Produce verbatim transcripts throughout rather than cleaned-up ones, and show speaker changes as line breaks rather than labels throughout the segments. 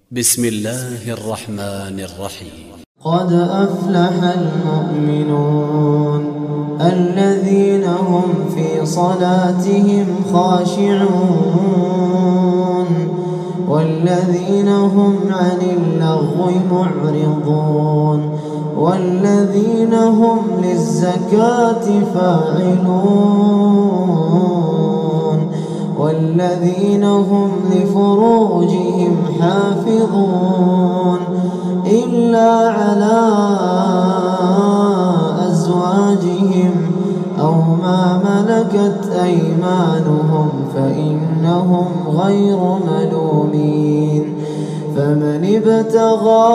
بسم الله الرحمن الرحيم.
قد أفلح المؤمنون الذين هم في صلاتهم خاشعون والذين هم عن اللغو معرضون والذين هم للزكاة فاعلون والذين هم لفروجهم حافظون إلا على أزواجهم أو ما ملكت أيمانهم فإنهم غير ملومين فمن ابتغى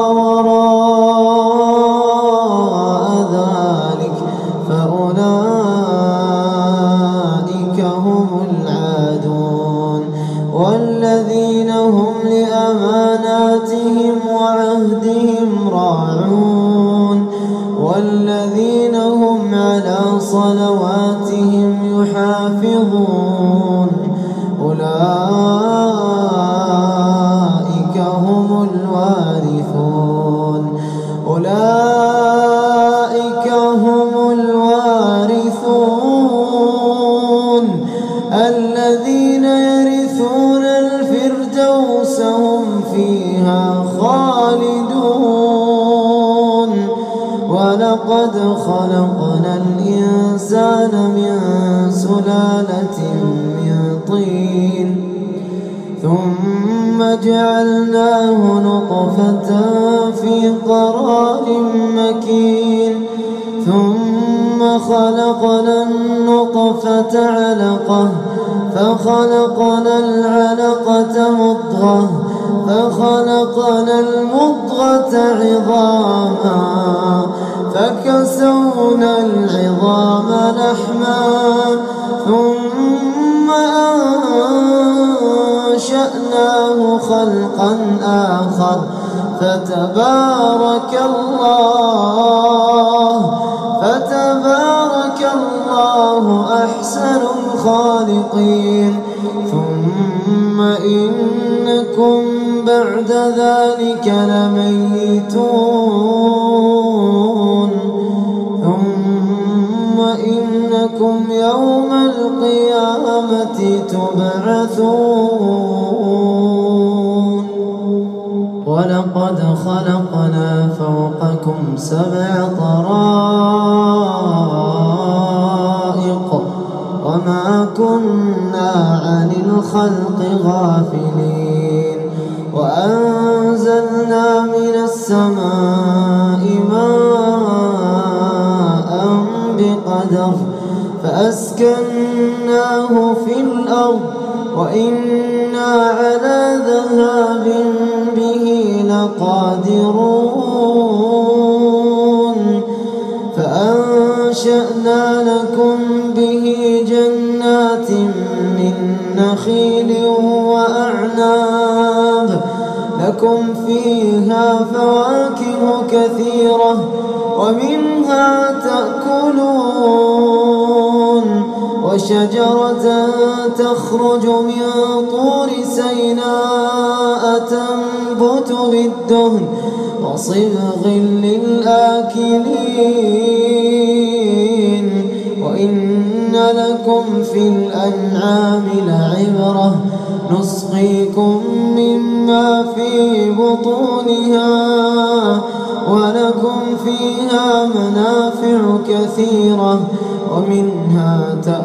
وراء ذلك فأولئك هم العادون والذين هم لأماناتهم وعهدهم راعون والذين هم على صلواتهم يحافظون أولئك هم الوارثون أولئك هم الوارثون الذين يرثون الفردوس هم فيها خالدون ولقد خلقنا الإنسان من سلالة من طين ثم جعلناه نطفة في قرار مكين ثم خلقنا النطفة علقة فخلقنا العلقة مضغة فخلقنا المضغة عظاما فكسونا العظام لحما ثم أنشأناه خلقا آخر فتبارك الله فتبارك الله أحسن الخالقين ثم إنكم بعد ذلك لميتون ثم إنكم يوم القيامة تبعثون ولقد خلقنا فوقكم سبع طرائق وما كنا عن الخلق غافلين وأنزلنا من السماء ماء بقدر فأسكناه في الأرض وإنا على ذهاب به لقادرون فأنشأنا لكم به جنات من نخيل وأعناب لكم فيها فواكه كثيرة ومنها تأكلون وشجرة تخرج من طور سيناء تنبت بالدهن وصبغ للآكلين وإن لكم في الأنعام لعبرة نسقيكم مما في بطونها ولكم فيها منافع كثيرة ومنها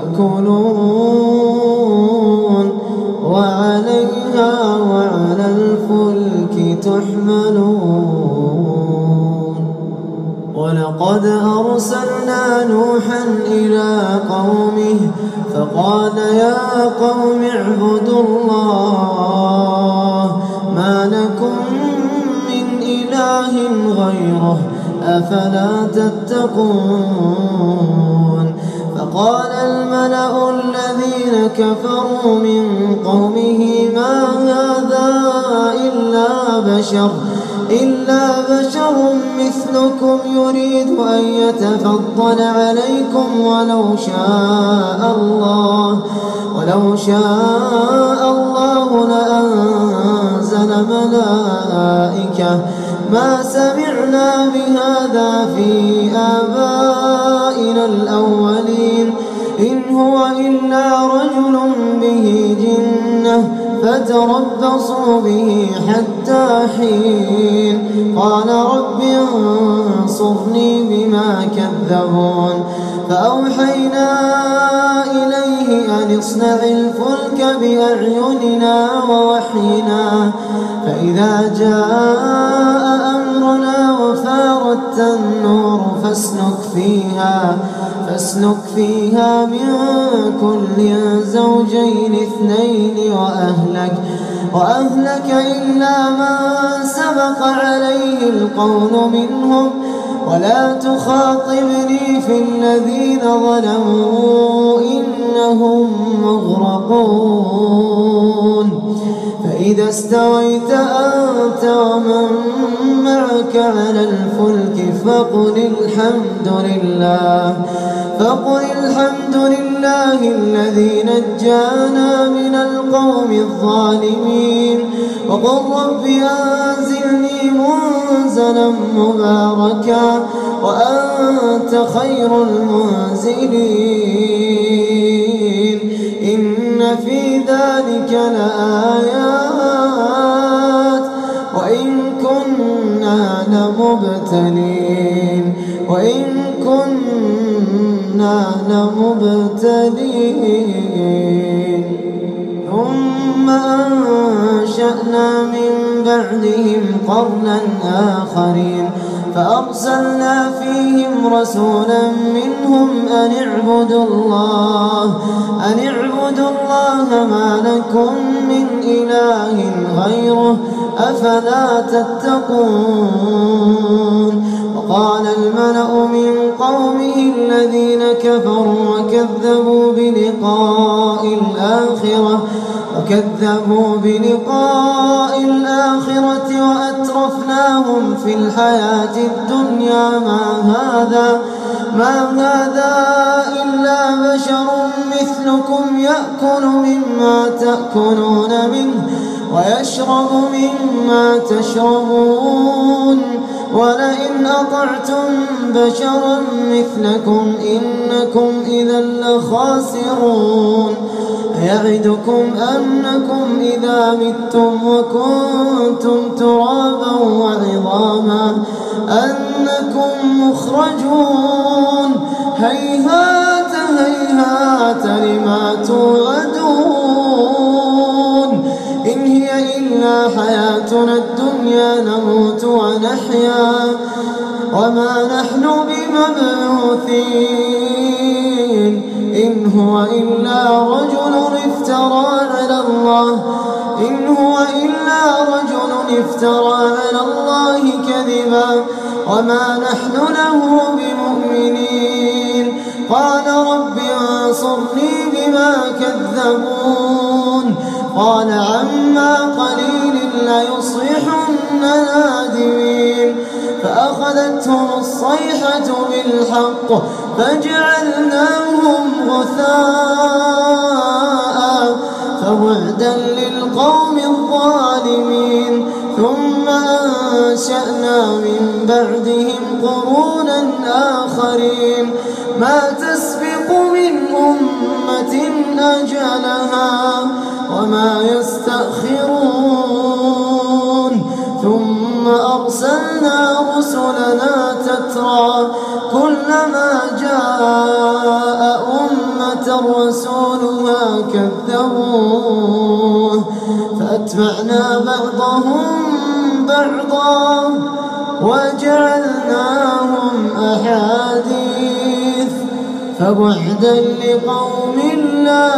تأكلون وعليها وعلى الفلك تحملون ولقد أرسلنا نوحا إلى قومه فقال يا قوم اعبدوا الله ما لكم من إله غيره أفلا تتقون فقال الملأ الذين كفروا من قومه ما هذا إلا بشر إلا بشر مثلكم يريد أن يتفضل عليكم ولو شاء الله ولو شاء الله لأنزل أرسل ملائكة ما سمعنا بهذا في آبائنا الأولين إن هو إلا رجل به جنة فتربصوا به حتى حين قال رب انصرني بما كذبون فأوحينا إليه أن اصنع الفلك بأعيننا ووحينا فإذا جاء أمرنا وفارت النور فاسلك فيها فاسلك فيها من كل زوجين اثنين وأهلك وأهلك إلا من سبق عليه القول منهم ولا تخاطبني في الذين ظلموا إنهم مغرقون فإذا استويت أنت ومن معك على الفلك فقل الحمد لله فقل الحمد لله الذي نجانا من القوم الظالمين وقل رب أنزلني منزلا مباركا وأنت خير المنزلين إن في ذلك لآيات وإن كنا لمبتلين وإن كنا لمبتلين ثم أنشأنا من بعدهم قرنا آخرين فأرسلنا فيهم رسولا منهم أن اعبدوا الله أن اعبدوا الله ما لكم من إله غيره أفلا تتقون وقال الملأ من قومه الذين كفروا وكذبوا بلقاء الآخرة وكذبوا بلقاء الآخرة وأترفناهم في الحياة الدنيا ما هذا ما هذا إلا بشر مثلكم يأكل مما تأكلون منه ويشرب مما تشربون ولئن أطعتم بشرا مثلكم إنكم إذا لخاسرون يعدكم أنكم إذا متم وكنتم ترابا وعظاما أنكم مخرجون هيهات هيهات لما توعدون إن هي إلا حياتنا الدنيا نموت ونحيا وما نحن بمبعوثين إن هو إلا رجل افترى على الله إن هو إلا رجل افترى على الله كذبا وما نحن له بمؤمنين قال رب انصرني بما كذبون قال عما قليل ليصيحن نادمين فأخذتهم الصيحة بالحق فجعلناهم غثاء فبعدا للقوم الظالمين ثم أنشأنا من بعدهم قرونا آخرين ما تسبق من أمة أجلها وما يستأخرون ثم أرسلنا رسلنا تترى كلما جاء أمة رسولها كذبوه فأتبعنا بعضهم بعضا وجعلناهم أحاديث فبعدا لقوم لا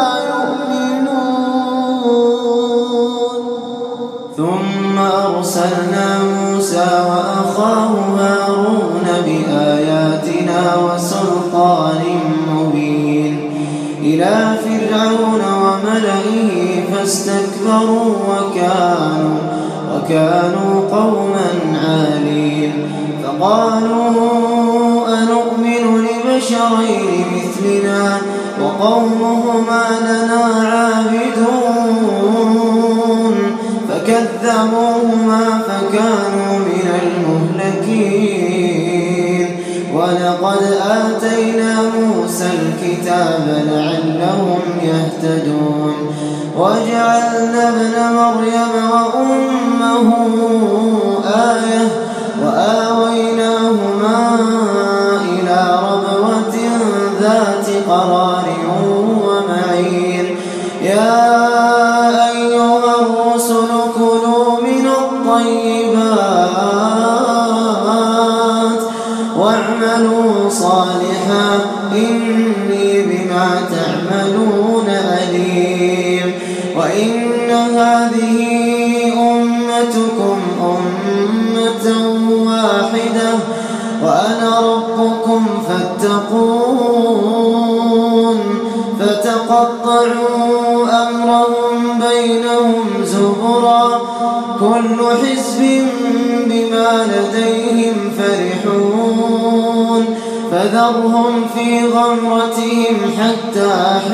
يؤمنون ثم أرسلنا موسى وأخاه هارون بآياتنا وسلطان مبين إلى فرعون وملئه فاستكبروا وكانوا وكانوا قوما عالين فقالوا أنؤمن لبشرين مثلنا وقومهما لنا عابدون فكذبوهما فكانوا من المهلكين. ولقد آتينا موسى الكتاب لعلهم يهتدون وجعلنا ابن مريم وأمه آية وآويناهما إلى ربوة ذات قرار ومعين. يا أيها الرسل كلوا من الطيبات واعملوا صالحا إني بما تعملون عليم. وإن هذه أمتكم أمة واحدة وأنا ربكم فاتقون. فتقطعوا أمرهم بينهم زبرا كل حزب بما لديهم فرحون. فذرهم في غمرتهم حتى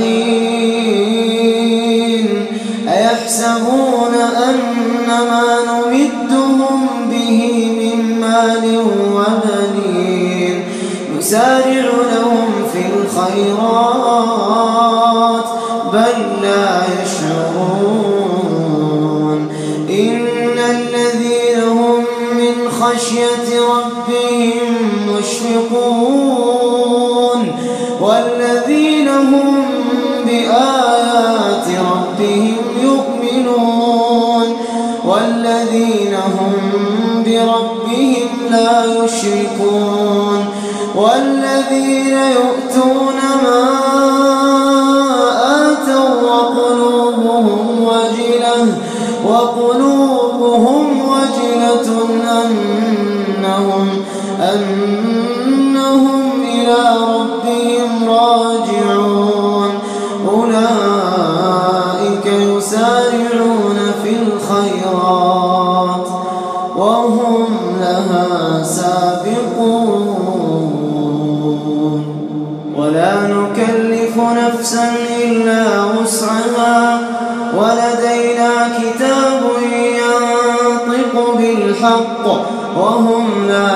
حين. أيحسبون أن ما نمدهم به من مال وبنين نسارع لهم في الخيرات بل لا يشعرون. إن الذين هم من خشية ربهم مشفقون والذين هم بآيات ربهم يؤمنون والذين هم بربهم لا يشركون والذين يؤتون ما آتوا وقلوبهم وجلة وقلوبهم وجلة أنهم أنهم إلى ربهم راجعون. أولئك يسارعون في الخيرات وهم لها سابقون. ولا نكلف نفسا إلا وسعها ولدينا كتاب ينطق بالحق وهم لا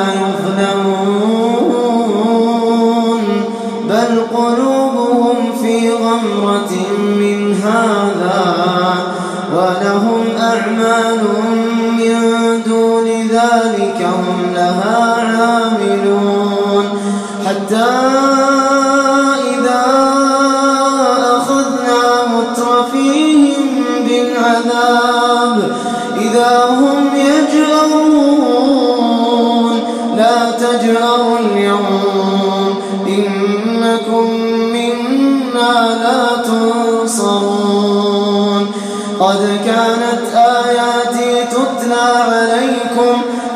يظلمون. بل قلوبهم في غمرة من هذا ولهم أعمال من دون ذلك هم لها عاملون. حتى إذا أخذنا مترفيهم بالعذاب إذا هم يجأرون لا تجأروا اليوم إنكم منا لا تنصرون. قد كانت آياتي تتلى عليكم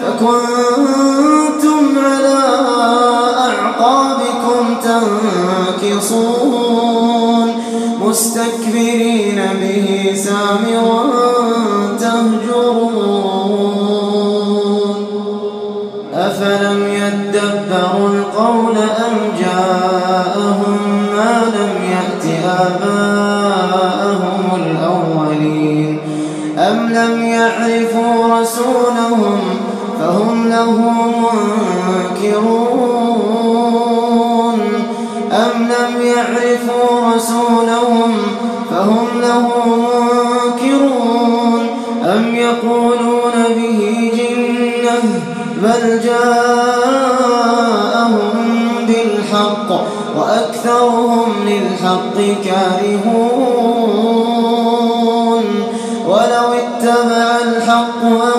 فكنتم على أعقابكم تنكصون مستكبرين به سامرا تهجرون. أفلم يدبروا القول أم جاءهم ما لم يأت آباءهم الأولين أم لم يعرفوا رسولهم فهم له منكرون أم لم يعرفوا رسولهم فهم له منكرون أم يقولون به جنة بل جاءهم بالحق وأكثرهم للحق كارهون. ولو اتبع الحق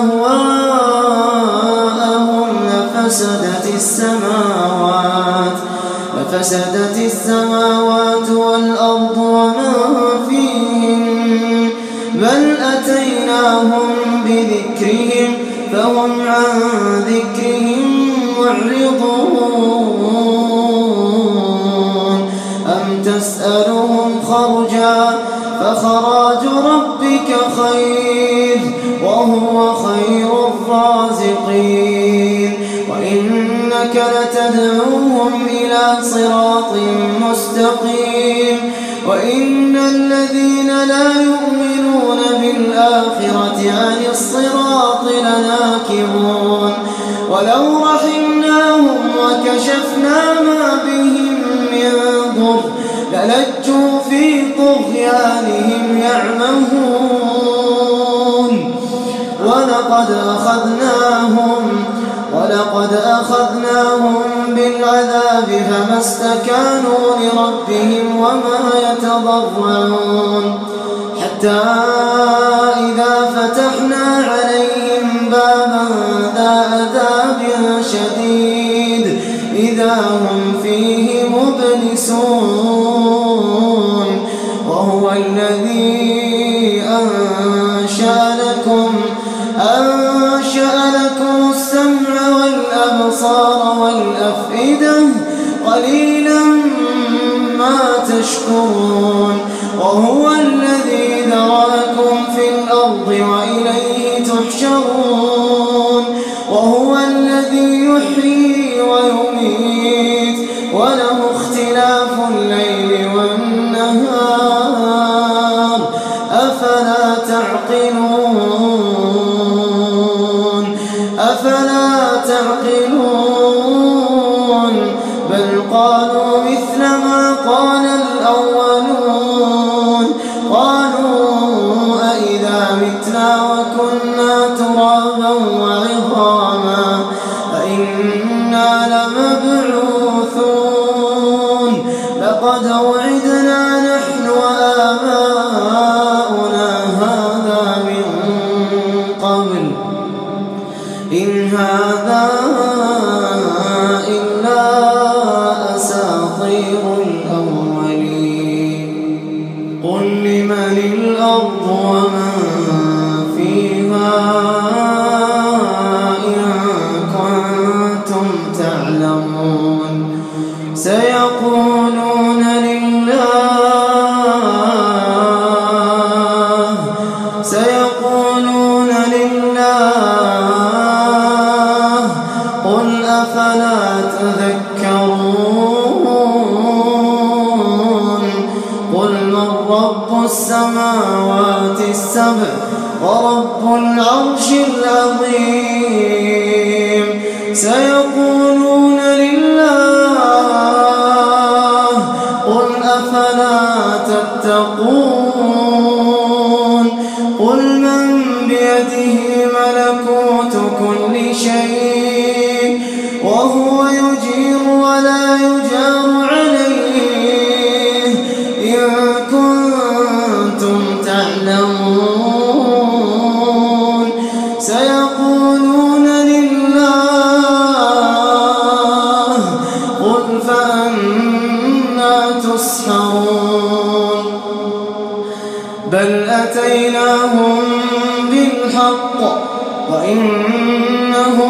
أهواءهم لفسدت السماوات لفسدت السماوات والأرض ومن فيهن بل أتيناهم بذكرهم فهم عن ذكرهم معرضون. أم تسألهم خرجا فخراج ربك خير وهو خير الرازقين. وإنك لتدعوهم إلى صراط مستقيم وإن الذين لا يؤمنون بالآخرة عن الصراط لناكبون ولو رحمناهم وكشفنا ما بهم من ضر للجوا في طغيانهم يعمهون ولقد أخذناهم ولقد أخذناهم بالعذاب فما استكانوا لربهم وما يتضرعون حتى إذا فتحنا عليهم بابا ذا عذاب شديد إذا هم فيه مبلسون وهو الذي أنشأ لكم أنشأ لكم السمع والأبصار والأفئدة قليلا ما تشكرون وهو الذي ذرأكم في الأرض وإليه تحشرون وهو الذي يحيي ويميت وله اختلاف الليل والنهار أفلا تعقلون أفلا تعقلون بل قالوا مثل ما قال الأولون قالوا أئذا متنا وكنا ترابا وعظاما أئنا لمبعوثون لقد وعدنا نحن وآباؤنا هذا من قبل إن هذا إلا أساطير الأولين قل لمن الأرض ومن فيها إن كنتم تعلمون سيقولون لله سيقولون لله قل أفلا تذكرون قل من رب السماوات السبع ورب العرش العظيم سيقولون لله قل أفلا تتقون قل من بيده ملكوت كل شيء وهو يجير ولا يجار عليه إن كنتم تعلمون سيقولون لله قل فأنا تسحرون بل أتيناهم بالحق وإنهم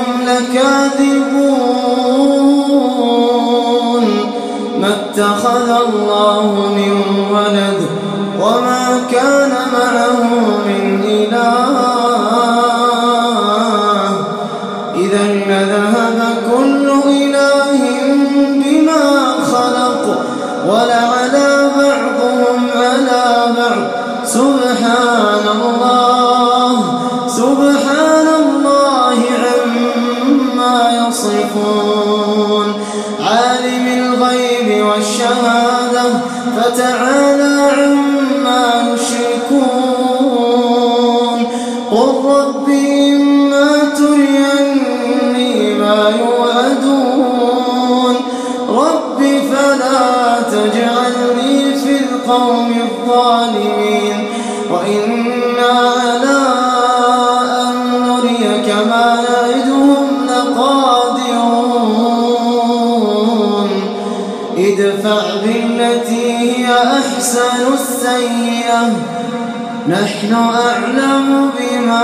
لكاذبون ما اتخذ الله من ولد وما كان معه من إله إذا لذهب كل إله بما خلق ولعلى بعضهم على بعض سبحان الله سبحان الله عما يصفون عالم الغيب والشهادة فتعالى عما يشركون قل رب إما تريني ما يوعدون رب فلا تجعلني في القوم الظالمين وإنا على أن نريك ما نعدهم لقادرون ادفع بالتي هي أحسن السيئة نحن أعلم بما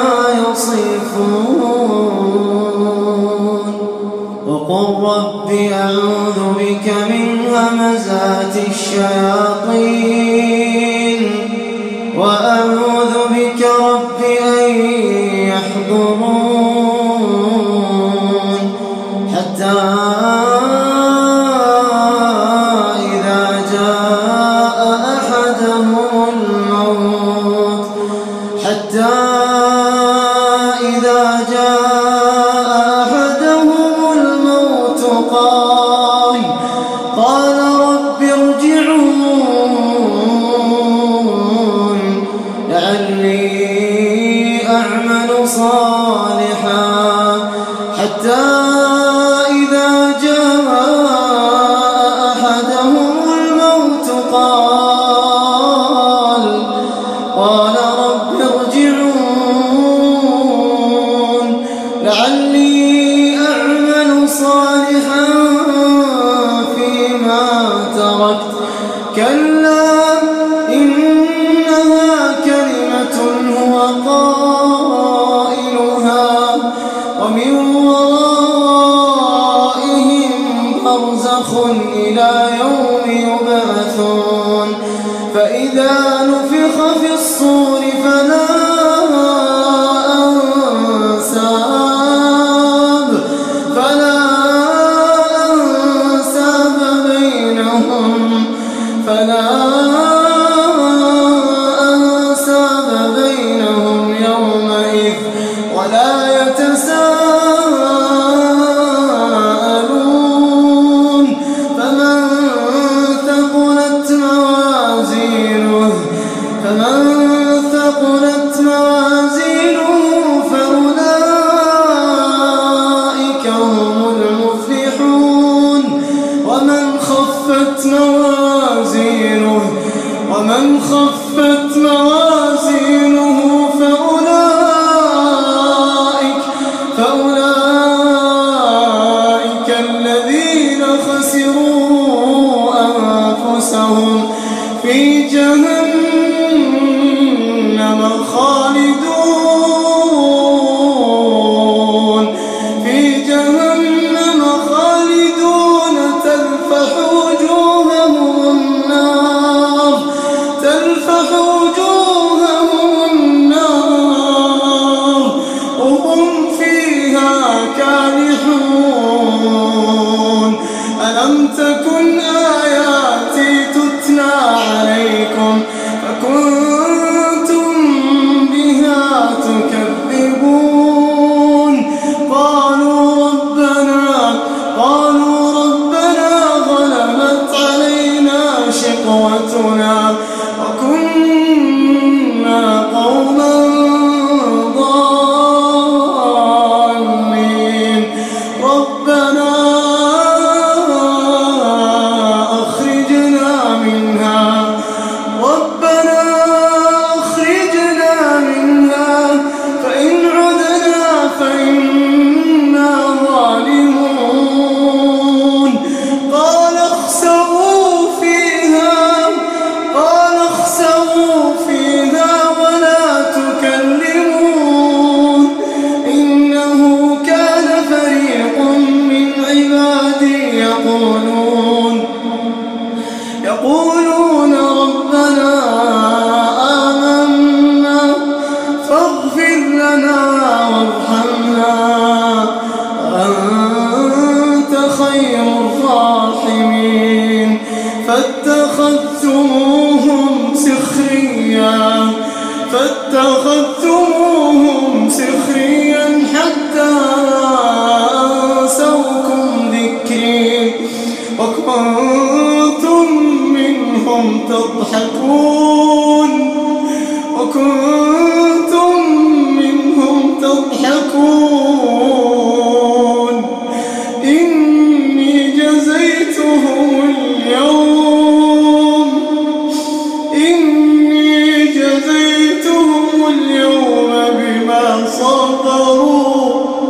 يصفون وقل رب أعوذ بك من همزات الشياطين وأعوذ بك رب أن يحضرون حتى إذا جاء أحد حتى إذا جاء أحدهم الموت قال قال رب ارجعون لعلي أعمل صالحا فيما تركت كلا إنها كلمة هو قائلها ومن ورائهم برزخ إلى يوم يبعثون فإذا نفخ في الصور فلا أنساب فلا أنساب بينهم فلا أنساب بينهم يومئذ ولا يتساءلون فمن ثقلت موازينه فمن ثقلت موازينه فأولئك هم المفلحون ومن خفت موازينه ومن خفت موازينه فأولئك فأولئك الذين خسروا أنفسهم في جهنم خالدون في جهنم خالدون تلفح وجوههم النار تلفح وجوههم النار وهم فيها كالحون ألم تكن آياتي تتلى عليكم فكنتم بها تكذبون قالوا ربنا قالوا ربنا غلبت علينا شقوتنا وكنا قوما ضالين ربنا أخرجنا منها ربنا أخرجنا منها فإن عدنا فإنا ظالمون قال اخسئوا فيها قال اخسئوا فيها ولا تكلمون إنه كان فريق من عبادي يقولون يقولون ربنا آمنا فاغفر لنا وارحمنا وأنت خير الراحمين فاتخذتموهم سخريا فاتخذتموهم سخريا حتى أنسوكم ذكري وكنتم منهم تضحكون وكنتم منهم تضحكون إني جزيتهم اليوم إني جزيتهم اليوم بما صبروا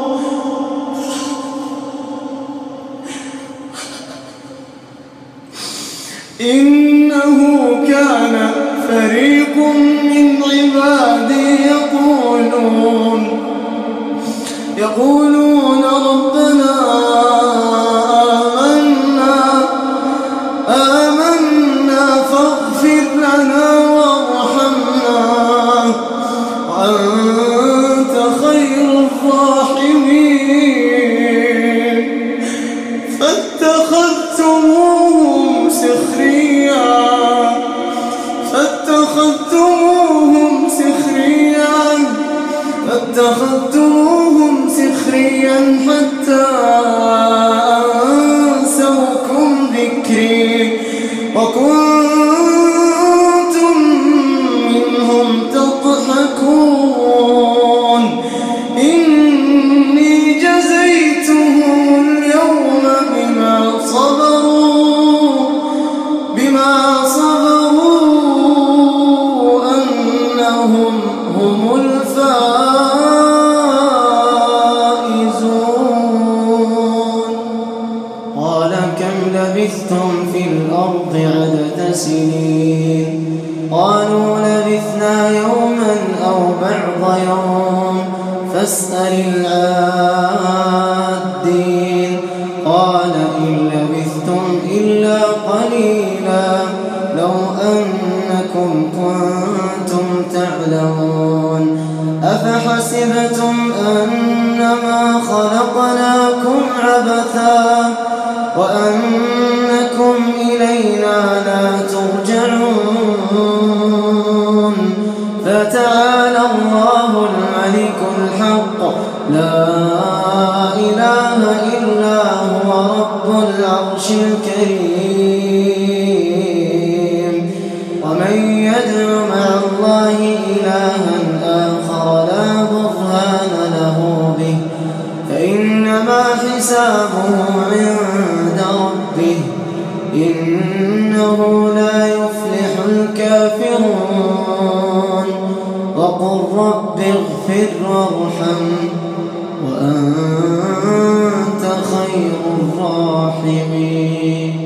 إنه كان فريق من عبادي يقولون يقولون ربنا آمنا آمنا فاغفر لنا وارحمنا وأنت خير الراحمين فاتخذتموهم سخريا فاتخذتموهم سخريا فاتخذتموهم سخريا حتى أنسوكم ذكري وكنتم منهم تضحكون إني جزيت لبثتم في الأرض عدد سنين قالوا لبثنا يوما أو بعض يوم فاسأل العادين قال إن لبثتم إلا قليلا لو أنكم كنتم تعلمون أفحسبتم أنما خلقناكم عبثا وأنكم إلينا لا ترجعون فتعالى الله الملك الحق لا إله إلا هو رب العرش الكريم ومن يدع مع الله إلها آخر لا برهان له به فإنما حسابه عند ربه إنه لا يفلح الكافرون وقل رب اغفر وارحم وأنت خير الراحمين.